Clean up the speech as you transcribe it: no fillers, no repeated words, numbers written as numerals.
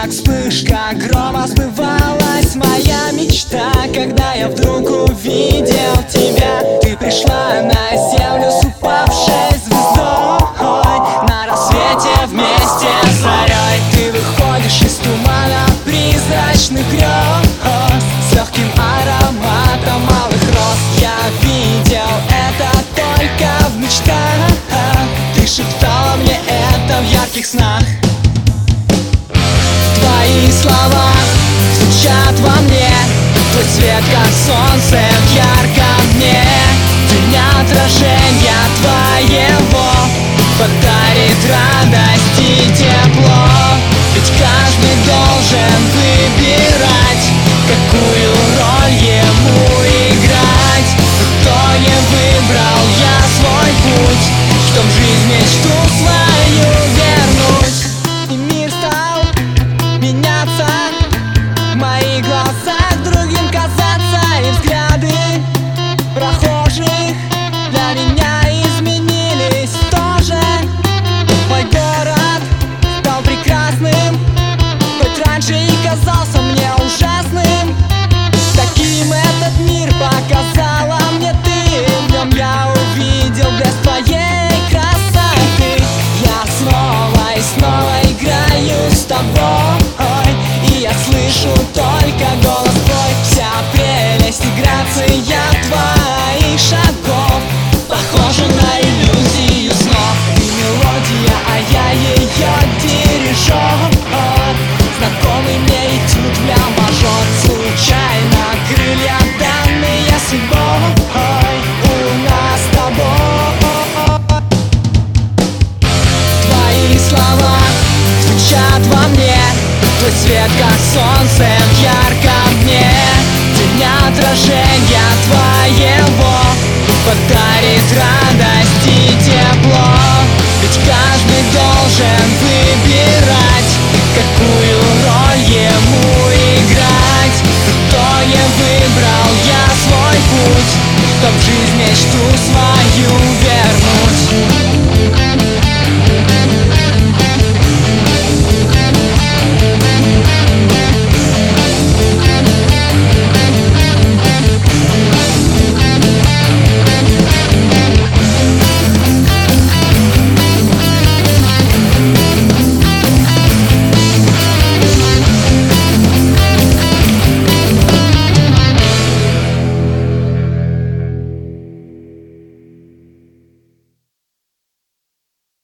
как вспышка грома сбывалась моя мечта, когда я вдруг увидел тебя. Ты пришла на землю с упавшей звездой, на рассвете вместе с зарей. Ты выходишь из тумана призрачных грез с легким ароматом малых роз. Я видел это только в мечтах, ты шептала мне это в ярких снах. Твои слова звучат во мне, твой свет как солнце в ярком дне. День отражения твоего подарит радость и тепло. Ведь каждый должен выбирать, какую роль ему играть. Кто не выбрал я свой путь, чтоб жизнь мечту свою вернуть. И мир стал меняться, в моих глазах другим казаться, и взгляды прохожих для меня изменились тоже. Мой город стал прекрасным, хоть раньше и казался мне ужасным. Таким этот мир показала мне ты, в нем я увидел блеск твоей красоты. Я снова и снова играю с тобой, и я слышу только голос твой. Вся прелесть и грация твоих шагов похожа на иллюзию снов. Ты мелодия, а я ее дирижер, знакомый мне этюд в ля мажор. Случайно крылья, данные судьбой, у нас с тобой. Твои слова звучат во мне, твой свет как солнце в ярком дне. День отражения твоего подарит радость и тепло. Ведь каждый должен выбирать,